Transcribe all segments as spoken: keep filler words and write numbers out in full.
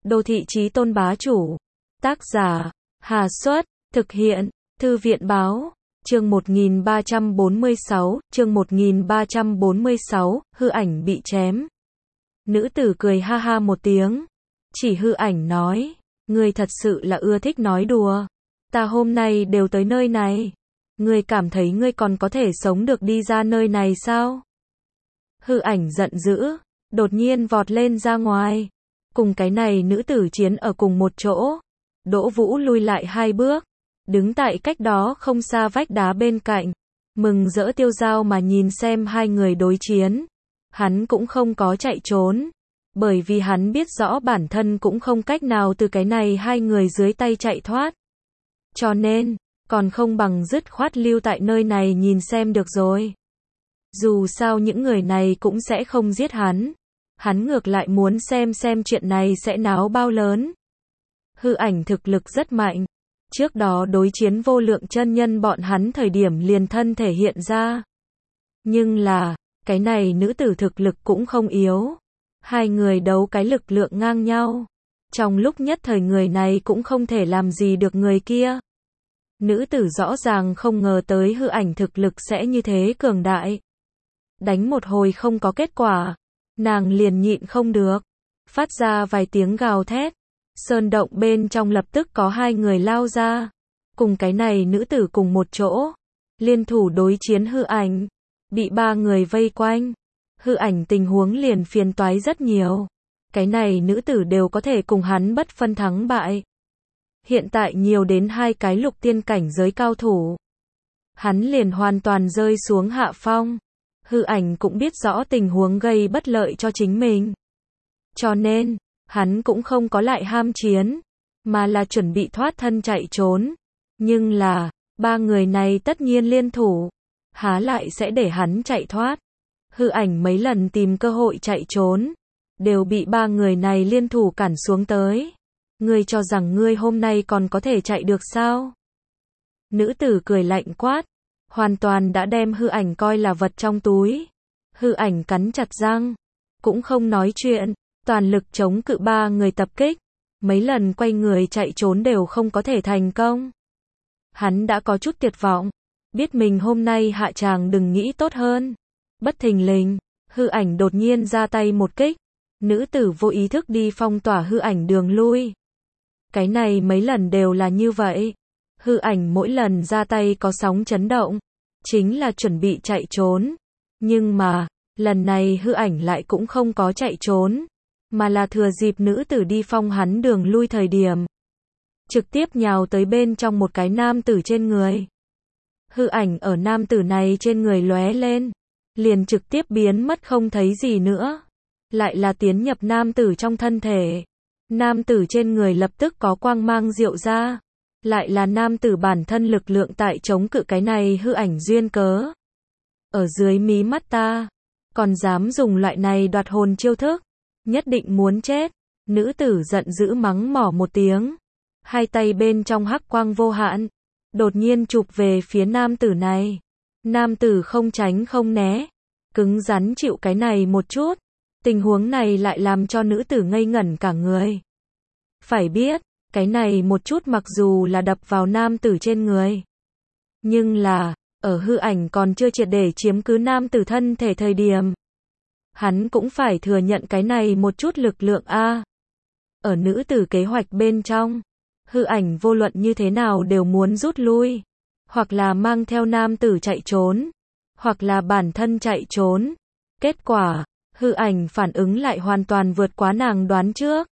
Đô thị chí tôn bá chủ. Tác giả, Hà Xuất, thực hiện, Thư viện báo. Chương một nghìn ba trăm bốn mươi sáu, chương một nghìn ba trăm bốn mươi sáu, hư ảnh bị chém. Nữ tử cười ha ha một tiếng, chỉ hư ảnh nói, ngươi thật sự là ưa thích nói đùa. Ta hôm nay đều tới nơi này, ngươi cảm thấy ngươi còn có thể sống được đi ra nơi này sao? Hư ảnh giận dữ, đột nhiên vọt lên ra ngoài, cùng cái này nữ tử chiến ở cùng một chỗ. Đỗ Vũ lui lại hai bước, đứng tại cách đó không xa vách đá bên cạnh, mừng rỡ tiêu dao mà nhìn xem hai người đối chiến. Hắn cũng không có chạy trốn, bởi vì hắn biết rõ bản thân cũng không cách nào từ cái này hai người dưới tay chạy thoát. Cho nên, còn không bằng dứt khoát lưu tại nơi này nhìn xem được rồi. Dù sao những người này cũng sẽ không giết hắn. Hắn ngược lại muốn xem xem chuyện này sẽ náo bao lớn. Hư ảnh thực lực rất mạnh. Trước đó đối chiến vô lượng chân nhân bọn hắn thời điểm liền thân thể hiện ra. Nhưng là, cái này nữ tử thực lực cũng không yếu. Hai người đấu cái lực lượng ngang nhau. Trong lúc nhất thời người này cũng không thể làm gì được người kia. Nữ tử rõ ràng không ngờ tới hư ảnh thực lực sẽ như thế cường đại. Đánh một hồi không có kết quả, nàng liền nhịn không được, phát ra vài tiếng gào thét. Sơn động bên trong lập tức có hai người lao ra, cùng cái này nữ tử cùng một chỗ, liên thủ đối chiến hư ảnh, bị ba người vây quanh. Hư ảnh tình huống liền phiền toái rất nhiều, cái này nữ tử đều có thể cùng hắn bất phân thắng bại. Hiện tại nhiều đến hai cái lục tiên cảnh giới cao thủ, hắn liền hoàn toàn rơi xuống hạ phong. Hư ảnh cũng biết rõ tình huống gây bất lợi cho chính mình, cho nên hắn cũng không có lại ham chiến, mà là chuẩn bị thoát thân chạy trốn. Nhưng là, ba người này tất nhiên liên thủ, há lại sẽ để hắn chạy thoát. Hư ảnh mấy lần tìm cơ hội chạy trốn, đều bị ba người này liên thủ cản xuống tới. Ngươi cho rằng ngươi hôm nay còn có thể chạy được sao? Nữ tử cười lạnh quát, hoàn toàn đã đem hư ảnh coi là vật trong túi. Hư ảnh cắn chặt răng, cũng không nói chuyện, toàn lực chống cự ba người tập kích. Mấy lần quay người chạy trốn đều không có thể thành công. Hắn đã có chút tuyệt vọng, biết mình hôm nay hạ tràng đừng nghĩ tốt hơn. Bất thình lình, hư ảnh đột nhiên ra tay một kích. Nữ tử vô ý thức đi phong tỏa hư ảnh đường lui. Cái này mấy lần đều là như vậy. Hư ảnh mỗi lần ra tay có sóng chấn động, chính là chuẩn bị chạy trốn. Nhưng mà, lần này hư ảnh lại cũng không có chạy trốn, mà là thừa dịp nữ tử đi phong hắn đường lui thời điểm, trực tiếp nhào tới bên trong một cái nam tử trên người. Hư ảnh ở nam tử này trên người lóe lên, liền trực tiếp biến mất không thấy gì nữa. Lại là tiến nhập nam tử trong thân thể. Nam tử trên người lập tức có quang mang diệu ra. Lại là nam tử bản thân lực lượng tại chống cự cái này hư ảnh duyên cớ. Ở dưới mí mắt ta, còn dám dùng loại này đoạt hồn chiêu thức, nhất định muốn chết. Nữ tử giận dữ mắng mỏ một tiếng, hai tay bên trong hắc quang vô hạn, đột nhiên chụp về phía nam tử này. Nam tử không tránh không né, cứng rắn chịu cái này một chút. Tình huống này lại làm cho nữ tử ngây ngẩn cả người. Phải biết, cái này một chút mặc dù là đập vào nam tử trên người, nhưng là, ở hư ảnh còn chưa triệt để chiếm cứ nam tử thân thể thời điểm, hắn cũng phải thừa nhận cái này một chút lực lượng a. Ở nữ tử kế hoạch bên trong, hư ảnh vô luận như thế nào đều muốn rút lui, hoặc là mang theo nam tử chạy trốn, hoặc là bản thân chạy trốn. Kết quả, hư ảnh phản ứng lại hoàn toàn vượt quá nàng đoán trước.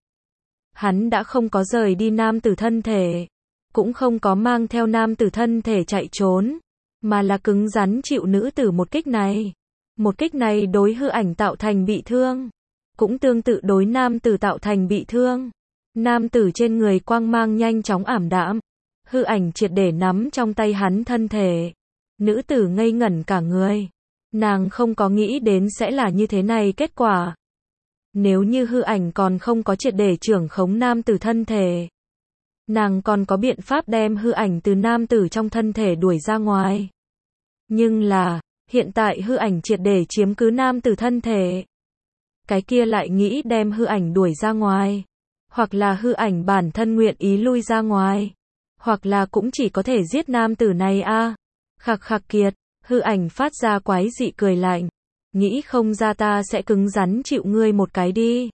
Hắn đã không có rời đi nam tử thân thể, cũng không có mang theo nam tử thân thể chạy trốn, mà là cứng rắn chịu nữ tử một kích này. Một kích này đối hư ảnh tạo thành bị thương, cũng tương tự đối nam tử tạo thành bị thương. Nam tử trên người quang mang nhanh chóng ảm đạm, hư ảnh triệt để nắm trong tay hắn thân thể. Nữ tử ngây ngẩn cả người. Nàng không có nghĩ đến sẽ là như thế này kết quả. Nếu như hư ảnh còn không có triệt để trưởng khống nam tử thân thể, nàng còn có biện pháp đem hư ảnh từ nam tử trong thân thể đuổi ra ngoài. Nhưng là, hiện tại hư ảnh triệt để chiếm cứ nam tử thân thể. Cái kia lại nghĩ đem hư ảnh đuổi ra ngoài. hoặc là hư ảnh bản thân nguyện ý lui ra ngoài, hoặc là cũng chỉ có thể giết nam tử này a. Khặc khặc kiệt, hư ảnh phát ra quái dị cười lạnh. Nghĩ không ra ta sẽ cứng rắn chịu ngươi một cái đi.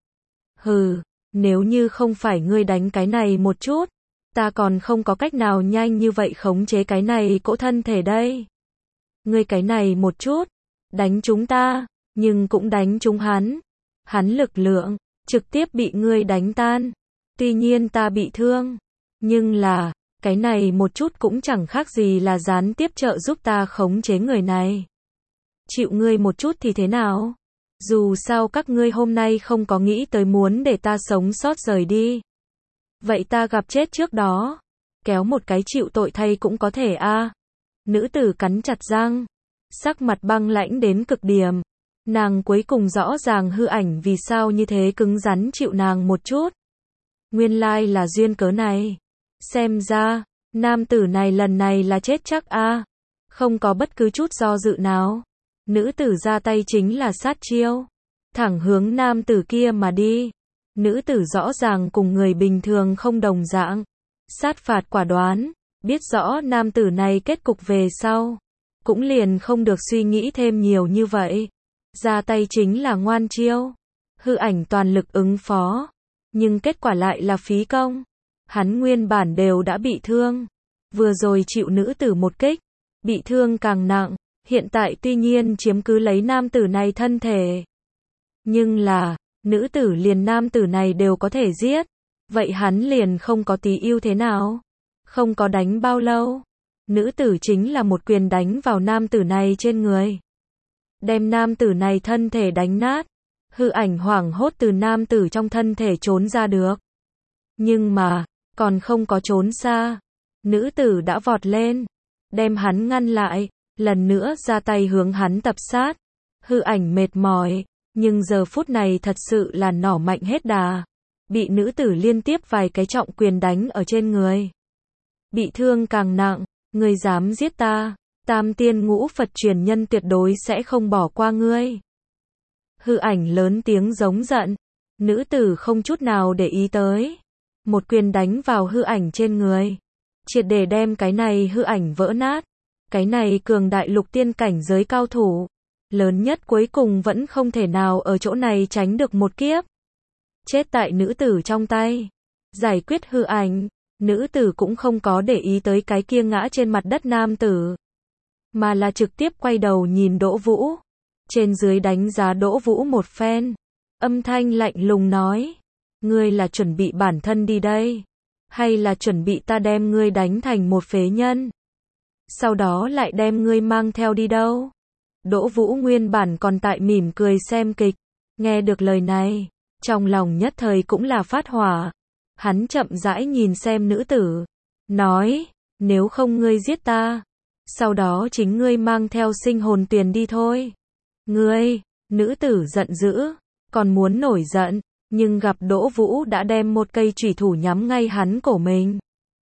Hừ, nếu như không phải ngươi đánh cái này một chút, ta còn không có cách nào nhanh như vậy khống chế cái này cỗ thân thể đây. Ngươi cái này một chút, đánh chúng ta, nhưng cũng đánh chúng hắn. Hắn lực lượng, trực tiếp bị ngươi đánh tan. Tuy nhiên ta bị thương, nhưng là, cái này một chút cũng chẳng khác gì là gián tiếp trợ giúp ta khống chế người này. Chịu ngươi một chút thì thế nào? Dù sao các ngươi hôm nay không có nghĩ tới muốn để ta sống sót rời đi. Vậy ta gặp chết trước đó. Kéo một cái chịu tội thay cũng có thể a. À. Nữ tử cắn chặt răng. Sắc mặt băng lãnh đến cực điểm. Nàng cuối cùng rõ ràng hư ảnh vì sao như thế cứng rắn chịu nàng một chút. Nguyên lai là duyên cớ này. Xem ra, nam tử này lần này là chết chắc a. À. Không có bất cứ chút do dự nào. Nữ tử ra tay chính là sát chiêu. Thẳng hướng nam tử kia mà đi. Nữ tử rõ ràng cùng người bình thường không đồng dạng. Sát phạt quả đoán. Biết rõ nam tử này kết cục về sau. Cũng liền không được suy nghĩ thêm nhiều như vậy. Ra tay chính là ngoan chiêu. Hư ảnh toàn lực ứng phó. Nhưng kết quả lại là phí công. Hắn nguyên bản đều đã bị thương. Vừa rồi chịu nữ tử một kích. Bị thương càng nặng. Hiện tại tuy nhiên chiếm cứ lấy nam tử này thân thể. Nhưng là, nữ tử liền nam tử này đều có thể giết. Vậy hắn liền không có tí ưu thế nào. Không có đánh bao lâu. Nữ tử chính là một quyền đánh vào nam tử này trên người. Đem nam tử này thân thể đánh nát. Hư ảnh hoảng hốt từ nam tử trong thân thể trốn ra được. Nhưng mà, còn không có trốn xa. Nữ tử đã vọt lên. Đem hắn ngăn lại. Lần nữa ra tay hướng hắn tập sát. Hư ảnh mệt mỏi. Nhưng giờ phút này thật sự là nỏ mạnh hết đà. Bị nữ tử liên tiếp vài cái trọng quyền đánh ở trên người. Bị thương càng nặng. Ngươi dám giết ta. Tam tiên ngũ Phật truyền nhân tuyệt đối sẽ không bỏ qua ngươi. Hư ảnh lớn tiếng giống giận. Nữ tử không chút nào để ý tới. Một quyền đánh vào hư ảnh trên người. Triệt để đem cái này hư ảnh vỡ nát. Cái này cường đại lục tiên cảnh giới cao thủ. Lớn nhất cuối cùng vẫn không thể nào ở chỗ này tránh được một kiếp. Chết tại nữ tử trong tay. Giải quyết hư ảnh. Nữ tử cũng không có để ý tới cái kia ngã trên mặt đất nam tử. Mà là trực tiếp quay đầu nhìn Đỗ Vũ. Trên dưới đánh giá Đỗ Vũ một phen. Âm thanh lạnh lùng nói. Ngươi là chuẩn bị bản thân đi đây. Hay là chuẩn bị ta đem ngươi đánh thành một phế nhân. Sau đó lại đem ngươi mang theo đi đâu. Đỗ Vũ nguyên bản còn tại mỉm cười xem kịch. Nghe được lời này. Trong lòng nhất thời cũng là phát hỏa. Hắn chậm rãi nhìn xem nữ tử. Nói. Nếu không ngươi giết ta. Sau đó chính ngươi mang theo sinh hồn tuyền đi thôi. Ngươi. Nữ tử giận dữ. Còn muốn nổi giận. Nhưng gặp Đỗ Vũ đã đem một cây chủy thủ nhắm ngay hắn cổ mình.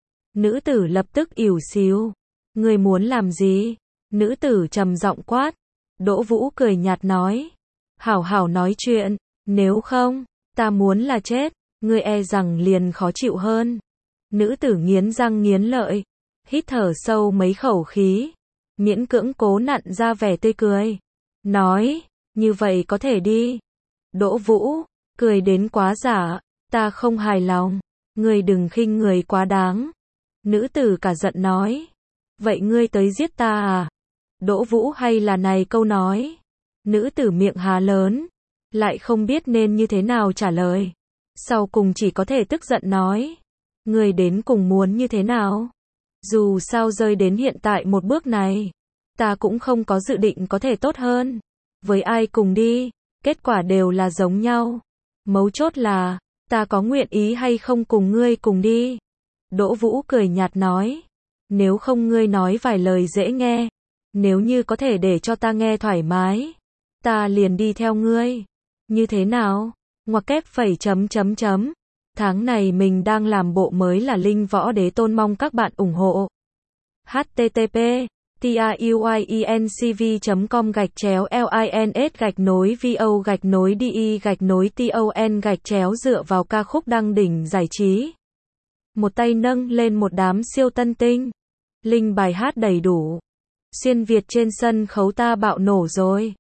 Nữ tử lập tức ỉu xìu. Ngươi muốn làm gì? Nữ tử trầm giọng quát. Đỗ Vũ cười nhạt nói. Hảo hảo nói chuyện. Nếu không, ta muốn là chết. Ngươi e rằng liền khó chịu hơn. Nữ tử nghiến răng nghiến lợi. Hít thở sâu mấy khẩu khí. Miễn cưỡng cố nặn ra vẻ tươi cười. Nói. Như vậy có thể đi. Đỗ Vũ. Cười đến quá giả. Ta không hài lòng. Ngươi đừng khinh người quá đáng. Nữ tử cả giận nói. Vậy ngươi tới giết ta à? Đỗ Vũ hay là này câu nói. Nữ tử miệng há lớn. Lại không biết nên như thế nào trả lời. Sau cùng chỉ có thể tức giận nói. Ngươi đến cùng muốn như thế nào? Dù sao rơi đến hiện tại một bước này. Ta cũng không có dự định có thể tốt hơn. Với ai cùng đi. Kết quả đều là giống nhau. Mấu chốt là. Ta có nguyện ý hay không cùng ngươi cùng đi. Đỗ Vũ cười nhạt nói. Nếu không ngươi nói vài lời dễ nghe. Nếu như có thể để cho ta nghe thoải mái. Ta liền đi theo ngươi. Như thế nào? Ngoặc kép phẩy chấm chấm chấm. Tháng này mình đang làm bộ mới là Linh Võ Đế Tôn, mong các bạn ủng hộ. H T T P tiuyinc.com gạch chéo lins gạch nối vo gạch nối de gạch nối ton gạch chéo dựa vào ca khúc đăng đỉnh giải trí. Một tay nâng lên một đám siêu tân tinh. Link bài hát đầy đủ. Xuyên Việt trên sân khấu ta bạo nổ rồi.